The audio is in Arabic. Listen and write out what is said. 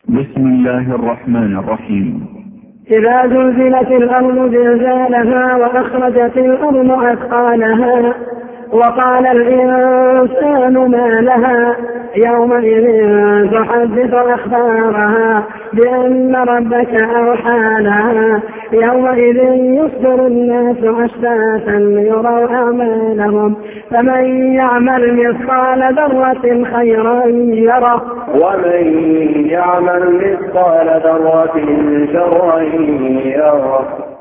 بسم الله الرحمن الرحيم. إذا زلزلت الأرض زلزالها وأخرجت الأرض أثقالها وقال الإنسان ما لها يومئذ تحدث أخبارها بأن ربك أوحى لها يومئذ يصدر الناس أشتاتا ليروا أعمالهم فمن يعمل مثقال ذرة خيرا يره ومن يعمل مثقال ذرة شرا يره.